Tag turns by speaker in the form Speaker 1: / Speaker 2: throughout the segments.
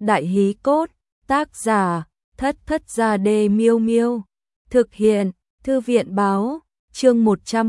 Speaker 1: Đại hí cốt, tác giả, Thất Thất Gia Đê Miêu Miêu. Thực hiện, Thư viện báo, chương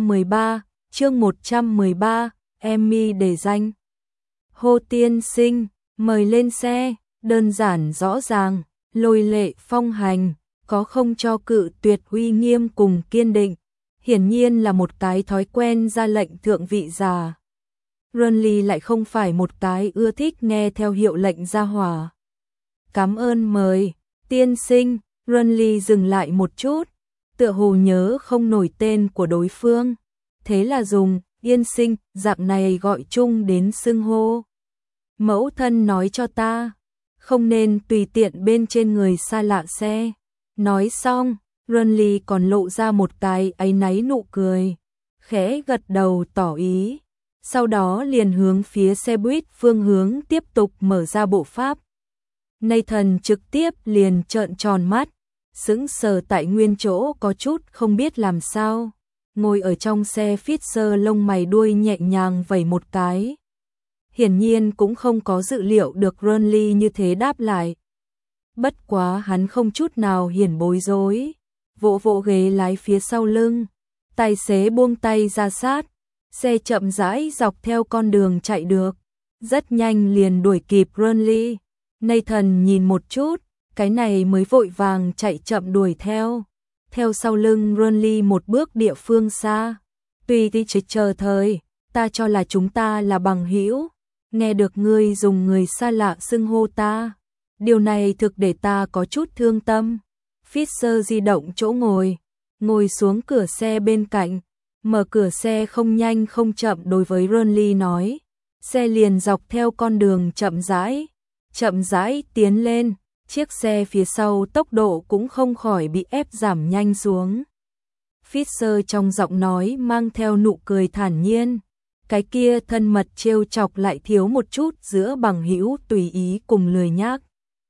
Speaker 1: 113, Emmy để danh. Hồ tiên sinh, mời lên xe, đơn giản rõ ràng, lôi lệ phong hành, có không cho cự tuyệt uy nghiêm cùng kiên định, hiển nhiên là một cái thói quen ra lệnh thượng vị già. Runly lại không phải một cái ưa thích nghe theo hiệu lệnh gia hỏa. Cảm ơn mời, tiên sinh. Runly dừng lại một chút, tựa hồ nhớ không nổi tên của đối phương, thế là dùng yên sinh dạng này gọi chung đến xưng hô. Mẫu thân nói cho ta, không nên tùy tiện bên trên người xa lạ xe. Nói xong, Runly còn lộ ra một cái áy náy nụ cười, khẽ gật đầu tỏ ý, sau đó liền hướng phía xe buýt phương hướng tiếp tục mở ra bộ pháp. Nathan trực tiếp liền trợn tròn mắt, sững sờ tại nguyên chỗ có chút không biết làm sao. Ngồi ở trong xe Fisher lông mày đuôi nhẹ nhàng vẩy một cái. Hiển nhiên cũng không có dự liệu được Runly như thế đáp lại. Bất quá hắn không chút nào hiển bối rối, vỗ vỗ ghế lái phía sau lưng, tài xế buông tay ra sát, xe chậm rãi dọc theo con đường chạy được, rất nhanh liền đuổi kịp Runly. Nathan nhìn một chút, cái này mới vội vàng chạy chậm đuổi theo. Theo sau lưng Runly một bước địa phương xa. Tùy đi chờ thời, ta cho là chúng ta là bằng hữu, nghe được ngươi dùng người xa lạ xưng hô ta. Điều này thực để ta có chút thương tâm. Fisher di động chỗ ngồi xuống cửa xe bên cạnh, mở cửa xe không nhanh không chậm đối với Runly nói. Xe liền dọc theo con đường chậm rãi tiến lên, chiếc xe phía sau tốc độ cũng không khỏi bị ép giảm nhanh xuống. Fisher trong giọng nói mang theo nụ cười thản nhiên, cái kia thân mật trêu chọc lại thiếu một chút giữa bằng hữu tùy ý cùng lười nhác.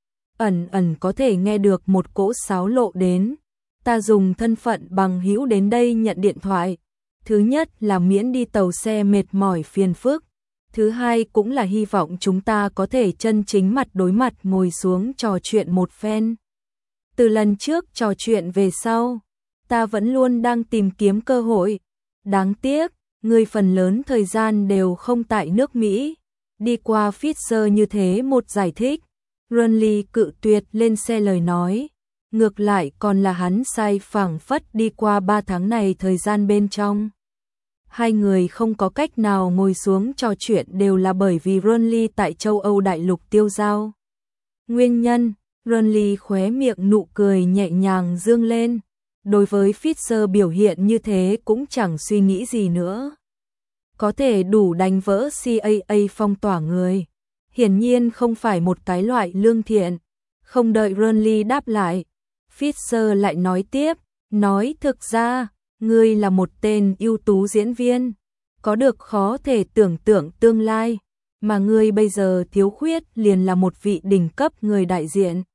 Speaker 1: Ẩn có thể nghe được một cỗ sáo lộ đến, ta dùng thân phận bằng hữu đến đây nhận điện thoại. Thứ nhất là miễn đi tàu xe mệt mỏi phiền phức. Thứ hai cũng là hy vọng chúng ta có thể chân chính mặt đối mặt ngồi xuống trò chuyện một phen. Từ lần trước trò chuyện về sau, ta vẫn luôn đang tìm kiếm cơ hội. Đáng tiếc, người phần lớn thời gian đều không tại nước Mỹ. Đi qua Fisher như thế một giải thích, Runly cự tuyệt lên xe lời nói. Ngược lại còn là hắn sai phảng phất đi qua 3 tháng này thời gian bên trong. Hai người không có cách nào ngồi xuống trò chuyện đều là bởi vì Runly tại châu Âu đại lục tiêu dao. Nguyên nhân, Runly khóe miệng nụ cười nhẹ nhàng dương lên. Đối với Fisher biểu hiện như thế cũng chẳng suy nghĩ gì nữa. Có thể đủ đánh vỡ CAA phong tỏa người. Hiển nhiên không phải một cái loại lương thiện. Không đợi Runly đáp lại, Fisher lại nói tiếp, nói thực ra, ngươi là một tên ưu tú diễn viên, có được khó thể tưởng tượng tương lai, mà ngươi bây giờ thiếu khuyết liền là một vị đỉnh cấp người đại diện.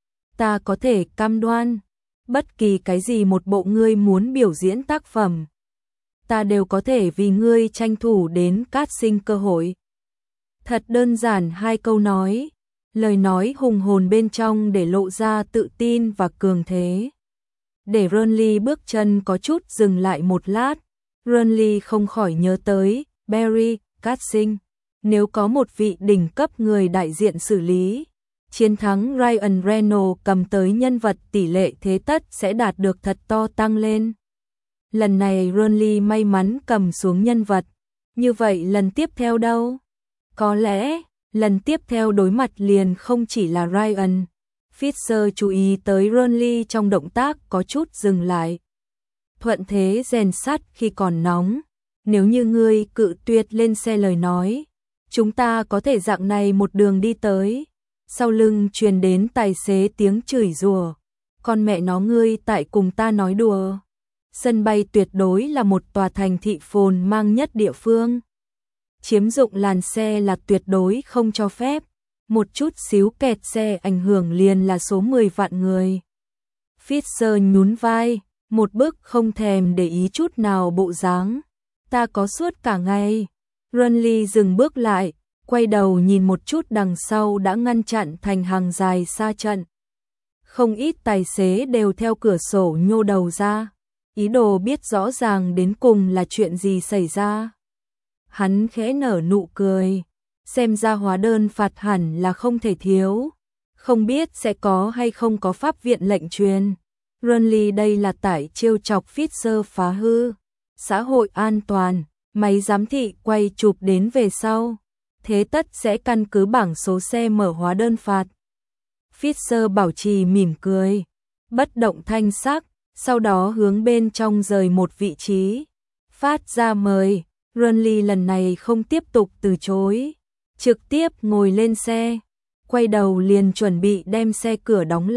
Speaker 1: Ta có thể cam đoan, bất kỳ cái gì một bộ ngươi muốn biểu diễn tác phẩm, ta đều có thể vì ngươi tranh thủ đến casting cơ hội. Thật đơn giản hai câu nói, lời nói hùng hồn bên trong để lộ ra tự tin và cường thế. Để Runly bước chân có chút dừng lại một lát, Runly không khỏi nhớ tới Barry Casting. Nếu có một vị đỉnh cấp người đại diện xử lý, chiến thắng Ryan Reynolds cầm tới nhân vật tỷ lệ thế tất sẽ đạt được thật to tăng lên. Lần này Runly may mắn cầm xuống nhân vật, như vậy lần tiếp theo đâu? Có lẽ, lần tiếp theo đối mặt liền không chỉ là Ryan. Fisher chú ý tới Runly trong động tác có chút dừng lại. Thuận thế rèn sắt khi còn nóng. Nếu như ngươi cự tuyệt lên xe lời nói, chúng ta có thể dạng này một đường đi tới. Sau lưng truyền đến tài xế tiếng chửi rủa. Con mẹ nó ngươi tại cùng ta nói đùa. Sân bay tuyệt đối là một tòa thành thị phồn mang nhất địa phương. Chiếm dụng làn xe là tuyệt đối không cho phép. Một chút xíu kẹt xe ảnh hưởng liền là số 10 vạn người. Fisher nhún vai, một bức không thèm để ý chút nào bộ dáng. Ta có suốt cả ngày. Runly dừng bước lại, quay đầu nhìn một chút đằng sau đã ngăn chặn thành hàng dài xa trận. Không ít tài xế đều theo cửa sổ nhô đầu ra, ý đồ biết rõ ràng đến cùng là chuyện gì xảy ra. Hắn khẽ nở nụ cười, xem ra hóa đơn phạt hẳn là không thể thiếu, không biết sẽ có hay không có pháp viện lệnh truyền. Runley đây là tải trêu chọc Fisher phá hư xã hội an toàn, máy giám thị quay chụp đến về sau, thế tất sẽ căn cứ bảng số xe mở hóa đơn phạt. Fisher bảo trì mỉm cười, bất động thanh sắc, sau đó hướng bên trong rời một vị trí, phát ra mời. Runley lần này không tiếp tục từ chối, trực tiếp ngồi lên xe, quay đầu liền chuẩn bị đem xe cửa đóng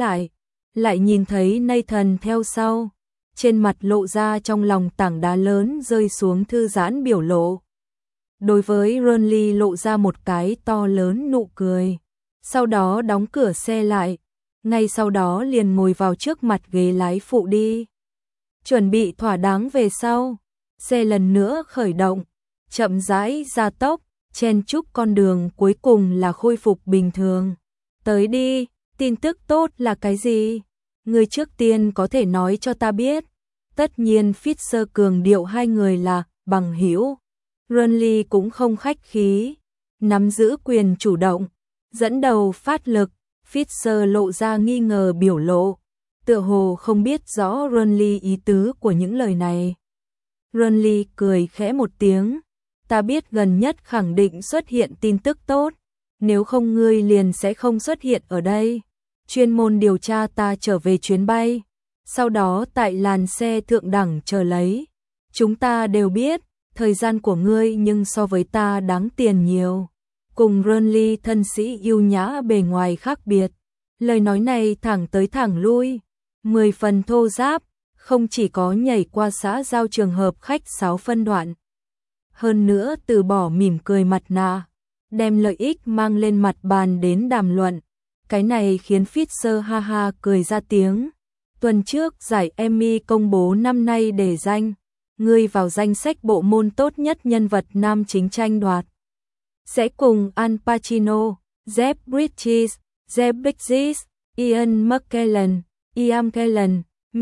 Speaker 1: lại nhìn thấy Nathan theo sau, trên mặt lộ ra trong lòng tảng đá lớn rơi xuống thư giãn biểu lộ. Đối với Runley lộ ra một cái to lớn nụ cười, sau đó đóng cửa xe lại, ngay sau đó liền ngồi vào trước mặt ghế lái phụ đi. Chuẩn bị thỏa đáng về sau, xe lần nữa khởi động, chậm rãi gia tốc, chen chúc con đường cuối cùng là khôi phục bình thường. Tới đi, tin tức tốt là cái gì? Người trước tiên có thể nói cho ta biết. Tất nhiên Fisher cường điệu hai người là bằng hữu. Runley cũng không khách khí, nắm giữ quyền chủ động, dẫn đầu phát lực. Fisher lộ ra nghi ngờ biểu lộ, tựa hồ không biết rõ Runley ý tứ của những lời này. Runley cười khẽ một tiếng, ta biết gần nhất khẳng định xuất hiện tin tức tốt, nếu không ngươi liền sẽ không xuất hiện ở đây. Chuyên môn điều tra ta trở về chuyến bay, sau đó tại làn xe thượng đẳng chờ lấy. Chúng ta đều biết, thời gian của ngươi nhưng so với ta đáng tiền nhiều. Cùng Runley thân sĩ yêu nhã bề ngoài khác biệt, lời nói này thẳng tới thẳng lui, 10 phần thô giáp, không chỉ có nhảy qua xã giao trường hợp khách sáo phân đoạn. Hơn nữa từ bỏ mỉm cười mặt nạ, đem lợi ích mang lên mặt bàn đến đàm luận. Cái này khiến Fisher ha ha cười ra tiếng. Tuần trước giải Emmy công bố năm nay đề danh, ngươi vào danh sách bộ môn tốt nhất nhân vật nam chính tranh đoạt. Sẽ cùng Al Pacino, Jeff Bridges, Jeff Bridges, Ian McKellen, Ian McKellen,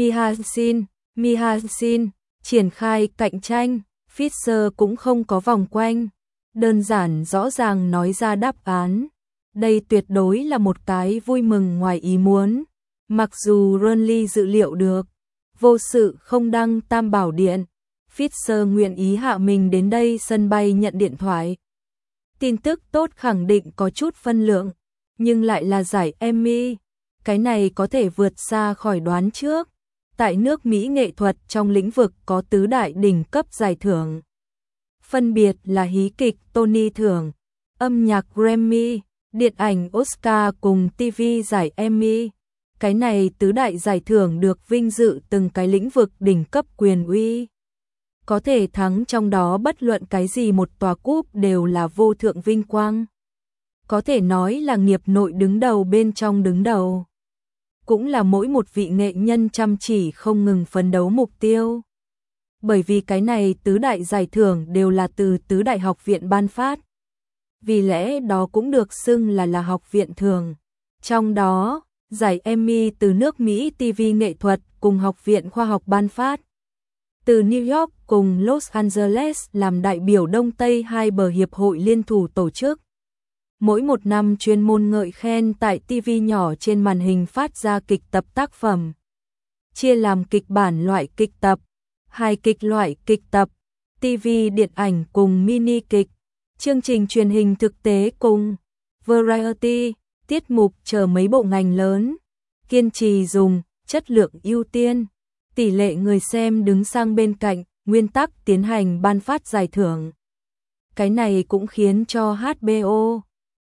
Speaker 1: Mia Sin, triển khai cạnh tranh. Fisher cũng không có vòng quanh, đơn giản rõ ràng nói ra đáp án. Đây tuyệt đối là một cái vui mừng ngoài ý muốn. Mặc dù Runley dự liệu được, vô sự không đăng tam bảo điện, Fisher nguyện ý hạ mình đến đây sân bay nhận điện thoại. Tin tức tốt khẳng định có chút phân lượng, nhưng lại là giải Emmy. Cái này có thể vượt xa khỏi đoán trước. Tại nước Mỹ nghệ thuật trong lĩnh vực có tứ đại đỉnh cấp giải thưởng. Phân biệt là hí kịch Tony thưởng, âm nhạc Grammy, điện ảnh Oscar cùng TV giải Emmy. Cái này tứ đại giải thưởng được vinh dự từng cái lĩnh vực đỉnh cấp quyền uy. Có thể thắng trong đó bất luận cái gì một tòa cúp đều là vô thượng vinh quang. Có thể nói là nghiệp nội đứng đầu bên trong đứng đầu. Cũng là mỗi một vị nghệ nhân chăm chỉ không ngừng phấn đấu mục tiêu. Bởi vì cái này tứ đại giải thưởng đều là từ tứ đại học viện ban phát. Vì lẽ đó cũng được xưng là học viện thường. Trong đó, giải Emmy từ nước Mỹ TV nghệ thuật cùng học viện khoa học ban phát. Từ New York cùng Los Angeles làm đại biểu Đông Tây hai bờ hiệp hội liên thủ tổ chức. Mỗi một năm chuyên môn ngợi khen tại TV nhỏ trên màn hình phát ra kịch tập tác phẩm. Chia làm kịch bản loại kịch tập, hài kịch loại kịch tập, TV điện ảnh cùng mini kịch, chương trình truyền hình thực tế cùng variety, tiết mục chờ mấy bộ ngành lớn. Kiên trì dùng, chất lượng ưu tiên, tỷ lệ người xem đứng sang bên cạnh, nguyên tắc tiến hành ban phát giải thưởng. Cái này cũng khiến cho HBO,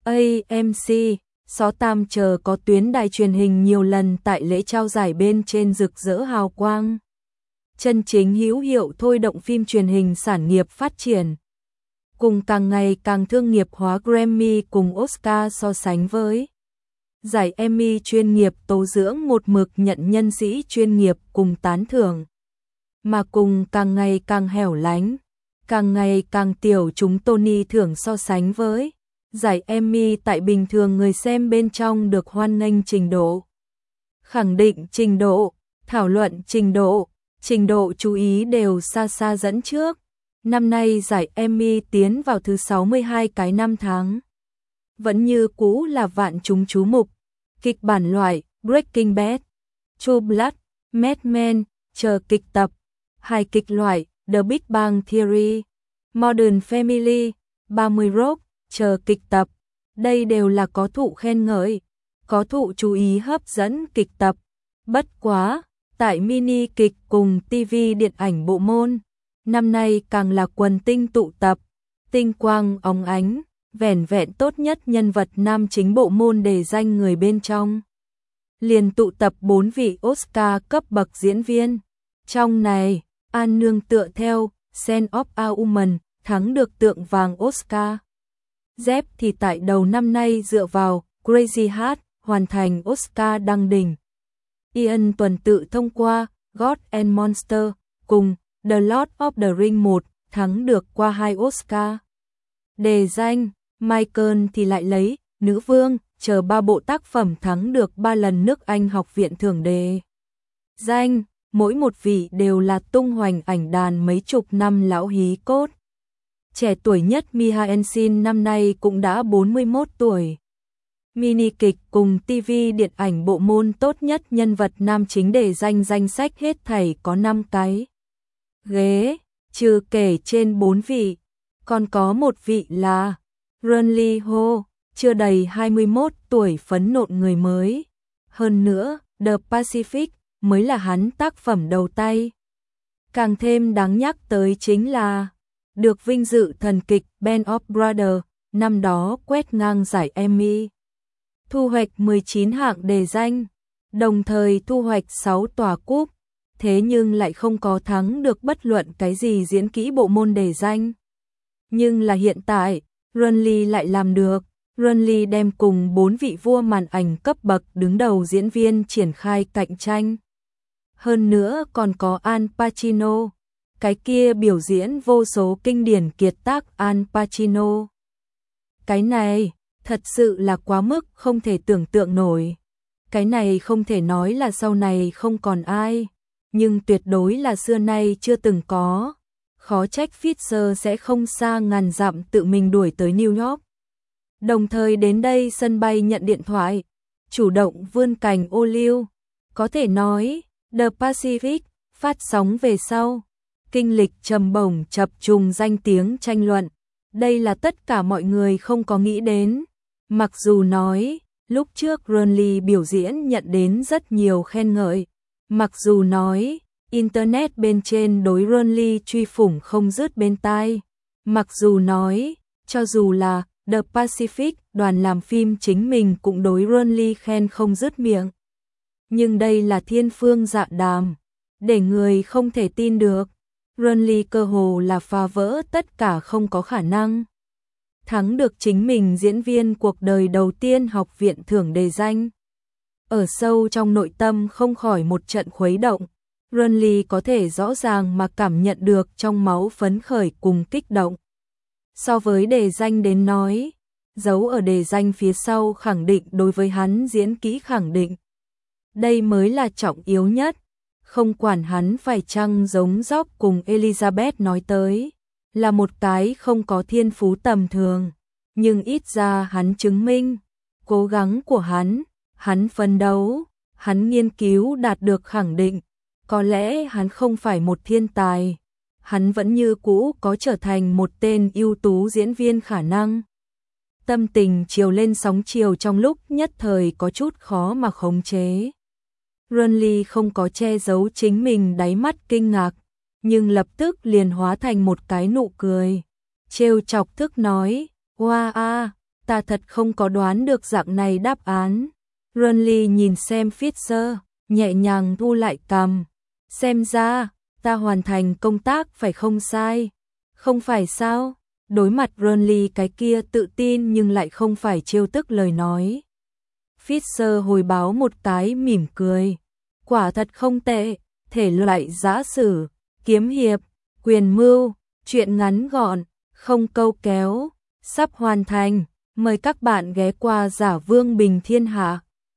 Speaker 1: AMC, Xó Tam chờ có tuyến đài truyền hình nhiều lần tại lễ trao giải bên trên rực rỡ hào quang. Chân chính hữu hiệu thôi động phim truyền hình sản nghiệp phát triển. Cùng càng ngày càng thương nghiệp hóa Grammy cùng Oscar so sánh với. Giải Emmy chuyên nghiệp tố dưỡng một mực nhận nhân sĩ chuyên nghiệp cùng tán thưởng. Mà cùng càng ngày càng hẻo lánh, càng ngày càng tiểu chúng Tony thưởng so sánh với. Giải Emmy tại bình thường người xem bên trong được hoan nghênh trình độ, khẳng định trình độ, thảo luận trình độ chú ý đều xa xa dẫn trước. Năm nay giải Emmy tiến vào thứ 62 cái năm tháng. Vẫn như cũ là vạn chúng chú mục. Kịch bản loại Breaking Bad, True Blood, Mad Men, chờ kịch tập. Hài kịch loại The Big Bang Theory, Modern Family, 30 Rock, chờ kịch tập. Đây đều là có thụ khen ngợi, có thụ chú ý hấp dẫn kịch tập. Bất quá, tại mini kịch cùng TV điện ảnh bộ môn, năm nay càng là quần tinh tụ tập, tinh quang óng ánh, vẻn vẹn tốt nhất nhân vật nam chính bộ môn để danh người bên trong. Liền tụ tập 4 vị Oscar cấp bậc diễn viên. Trong này, An nương tựa theo Scent of a Woman thắng được tượng vàng Oscar. Dép thì tại đầu năm nay dựa vào Crazy Heart hoàn thành Oscar đăng đỉnh. Ian tuần tự thông qua God and Monster cùng The Lord of the Ring 1 thắng được qua 2 Oscar. Đề danh, Michael thì lại lấy Nữ Vương chờ 3 bộ tác phẩm thắng được 3 lần nước Anh học viện thưởng đề danh, mỗi một vị đều là tung hoành ảnh đàn mấy chục năm lão hí cốt. Trẻ tuổi nhất Mia Ensign năm nay cũng đã 41 tuổi. Mini kịch cùng TV điện ảnh bộ môn tốt nhất nhân vật nam chính để danh sách hết thảy có 5 cái ghế, trừ kể trên 4 vị, còn có một vị là Ron Lee Ho, chưa đầy 21 tuổi phấn nộn người mới. Hơn nữa, The Pacific mới là hắn tác phẩm đầu tay. Càng thêm đáng nhắc tới chính là được vinh dự thần kịch Band of Brothers, năm đó quét ngang giải Emmy. Thu hoạch 19 hạng đề danh, đồng thời thu hoạch 6 tòa cúp, thế nhưng lại không có thắng được bất luận cái gì diễn kỹ bộ môn đề danh. Nhưng là hiện tại, Ron Lee lại làm được. Ron Lee đem cùng 4 vị vua màn ảnh cấp bậc đứng đầu diễn viên triển khai cạnh tranh. Hơn nữa còn có Al Pacino, cái kia biểu diễn vô số kinh điển kiệt tác Al Pacino. Cái này, thật sự là quá mức không thể tưởng tượng nổi. Cái này không thể nói là sau này không còn ai, nhưng tuyệt đối là xưa nay chưa từng có. Khó trách Fisher sẽ không xa ngàn dặm tự mình đuổi tới New York. Đồng thời đến đây sân bay nhận điện thoại, chủ động vươn cành ô liu. Có thể nói, The Pacific phát sóng về sau, kinh lịch trầm bổng chập trùng danh tiếng tranh luận. Đây là tất cả mọi người không có nghĩ đến. Mặc dù nói, lúc trước Ron Lee biểu diễn nhận đến rất nhiều khen ngợi. Mặc dù nói, Internet bên trên đối Ron Lee truy phủng không dứt bên tai. Mặc dù nói, cho dù là The Pacific đoàn làm phim chính mình cũng đối Ron Lee khen không dứt miệng. Nhưng đây là thiên phương dạ đàm, để người không thể tin được. Ron Lee cơ hồ là phá vỡ tất cả không có khả năng. Thắng được chính mình diễn viên cuộc đời đầu tiên học viện thưởng đề danh. Ở sâu trong nội tâm không khỏi một trận khuấy động. Ron Lee có thể rõ ràng mà cảm nhận được trong máu phấn khởi cùng kích động. So với đề danh đến nói, giấu ở đề danh phía sau khẳng định đối với hắn diễn kỹ khẳng định. Đây mới là trọng yếu nhất. Không quản hắn phải chăng giống Jock cùng Elizabeth nói tới, là một cái không có thiên phú tầm thường. Nhưng ít ra hắn chứng minh, cố gắng của hắn phấn đấu, hắn nghiên cứu đạt được khẳng định. Có lẽ hắn không phải một thiên tài, hắn vẫn như cũ có trở thành một tên ưu tú diễn viên khả năng. Tâm tình chiều lên sóng chiều trong lúc nhất thời có chút khó mà khống chế. Ron Lee không có che giấu chính mình đáy mắt kinh ngạc, nhưng lập tức liền hóa thành một cái nụ cười. Trêu chọc thức nói, wow a, ta thật không có đoán được dạng này đáp án. Ron Lee nhìn xem Fisher, nhẹ nhàng thu lại cằm. Xem ra, ta hoàn thành công tác phải không sai. Không phải sao? Đối mặt Ron Lee cái kia tự tin nhưng lại không phải trêu tức lời nói. Fisher hồi báo một cái mỉm cười. Quả thật không tệ, thể loại giã sử, kiếm hiệp, quyền mưu, chuyện ngắn gọn, không câu kéo, sắp hoàn thành. Mời các bạn ghé qua Giả Vương Bình Thiên Hạ.